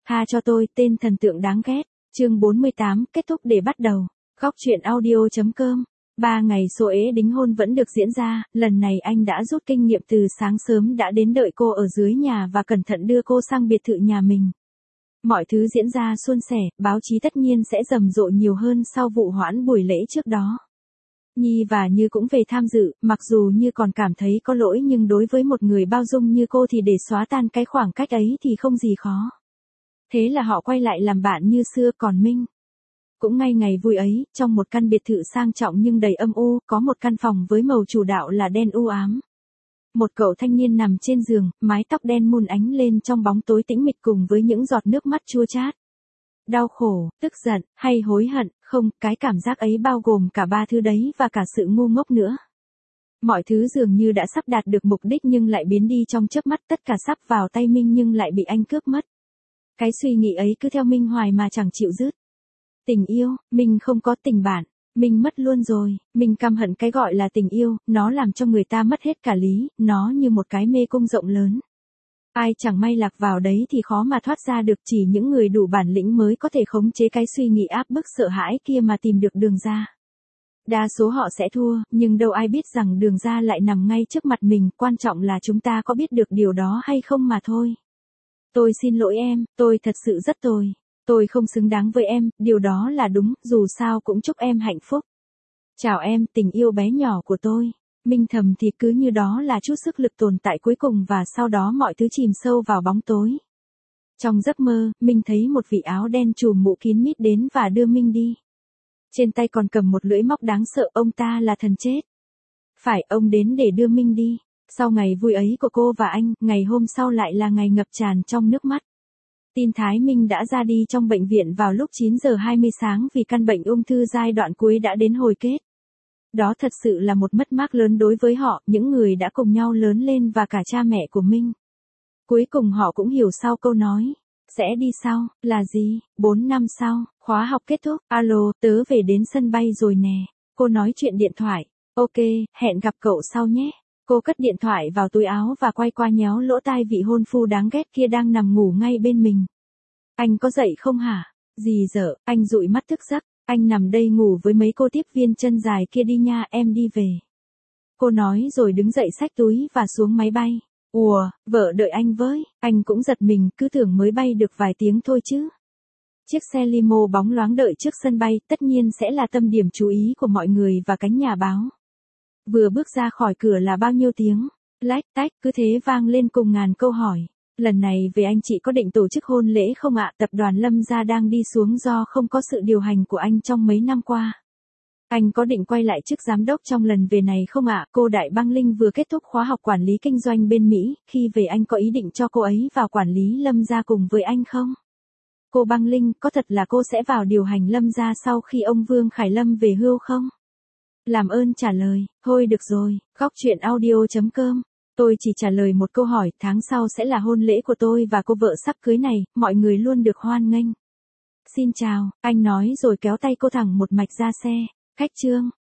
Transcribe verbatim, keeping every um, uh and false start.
Tha cho tôi, tên thần tượng đáng ghét. Chương bốn mươi tám, kết thúc để bắt đầu. Góc truyện audio chấm com. Ba ngày xô ế đính hôn vẫn được diễn ra, lần này anh đã rút kinh nghiệm từ sáng sớm đã đến đợi cô ở dưới nhà và cẩn thận đưa cô sang biệt thự nhà mình. Mọi thứ diễn ra suôn sẻ, báo chí tất nhiên sẽ rầm rộ nhiều hơn sau vụ hoãn buổi lễ trước đó. Nhi và Như cũng về tham dự, mặc dù Như còn cảm thấy có lỗi nhưng đối với một người bao dung như cô thì để xóa tan cái khoảng cách ấy thì không gì khó. Thế là họ quay lại làm bạn như xưa, còn Minh cũng ngay ngày vui ấy, trong một căn biệt thự sang trọng nhưng đầy âm u, có một căn phòng với màu chủ đạo là đen u ám. Một cậu thanh niên nằm trên giường, mái tóc đen mun ánh lên trong bóng tối tĩnh mịch cùng với những giọt nước mắt chua chát. Đau khổ, tức giận, hay hối hận, không, cái cảm giác ấy bao gồm cả ba thứ đấy và cả sự ngu ngốc nữa. Mọi thứ dường như đã sắp đạt được mục đích nhưng lại biến đi trong chớp mắt, tất cả sắp vào tay Minh nhưng lại bị anh cướp mất. Cái suy nghĩ ấy cứ theo Minh hoài mà chẳng chịu dứt. Tình yêu, Minh không có tình bạn, Minh mất luôn rồi, Minh căm hận cái gọi là tình yêu, nó làm cho người ta mất hết cả lý, nó như một cái mê cung rộng lớn. Ai chẳng may lạc vào đấy thì khó mà thoát ra được, chỉ những người đủ bản lĩnh mới có thể khống chế cái suy nghĩ áp bức sợ hãi kia mà tìm được đường ra. Đa số họ sẽ thua, nhưng đâu ai biết rằng đường ra lại nằm ngay trước mặt mình, quan trọng là chúng ta có biết được điều đó hay không mà thôi. Tôi xin lỗi em, tôi thật sự rất tồi. Tôi không xứng đáng với em, điều đó là đúng, dù sao cũng chúc em hạnh phúc. Chào em, tình yêu bé nhỏ của tôi. Minh thầm thì cứ như đó là chút sức lực tồn tại cuối cùng và sau đó mọi thứ chìm sâu vào bóng tối. Trong giấc mơ, Minh thấy một vị áo đen trùm mũ kín mít đến và đưa Minh đi. Trên tay còn cầm một lưỡi móc đáng sợ, ông ta là thần chết. Phải, ông đến để đưa Minh đi. Sau ngày vui ấy của cô và anh, ngày hôm sau lại là ngày ngập tràn trong nước mắt. Tin Thái Minh đã ra đi trong bệnh viện vào lúc chín giờ hai mươi sáng vì căn bệnh ung thư giai đoạn cuối đã đến hồi kết. Đó thật sự là một mất mát lớn đối với họ, những người đã cùng nhau lớn lên và cả cha mẹ của Minh. Cuối cùng họ cũng hiểu sau câu nói, sẽ đi sau, là gì, bốn năm sau, khóa học kết thúc, alo, tớ về đến sân bay rồi nè. Cô nói chuyện điện thoại, ok, hẹn gặp cậu sau nhé. Cô cất điện thoại vào túi áo và quay qua nhéo lỗ tai vị hôn phu đáng ghét kia đang nằm ngủ ngay bên mình. Anh có dậy không hả? Gì dở, anh dụi mắt thức giấc, anh nằm đây ngủ với mấy cô tiếp viên chân dài kia đi nha, em đi về. Cô nói rồi đứng dậy xách túi và xuống máy bay. Ùa, vợ đợi anh với, anh cũng giật mình, cứ tưởng mới bay được vài tiếng thôi chứ. Chiếc xe limo bóng loáng đợi trước sân bay, tất nhiên sẽ là tâm điểm chú ý của mọi người và cánh nhà báo. Vừa bước ra khỏi cửa là bao nhiêu tiếng, lách tách, cứ thế vang lên cùng ngàn câu hỏi. Lần này về anh chị có định tổ chức hôn lễ không ạ? Tập đoàn Lâm gia đang đi xuống do không có sự điều hành của anh trong mấy năm qua. Anh có định quay lại chức giám đốc trong lần về này không ạ? Cô Đại Băng Linh vừa kết thúc khóa học quản lý kinh doanh bên Mỹ, khi về anh có ý định cho cô ấy vào quản lý Lâm gia cùng với anh không? Cô Băng Linh, có thật là cô sẽ vào điều hành Lâm gia sau khi ông Vương Khải Lâm về hưu không? Làm ơn trả lời, thôi được rồi, góc truyện audio chấm com. Tôi chỉ trả lời một câu hỏi, tháng sau sẽ là hôn lễ của tôi và cô vợ sắp cưới này, mọi người luôn được hoan nghênh. Xin chào, anh nói rồi kéo tay cô thẳng một mạch ra xe. Khách trương.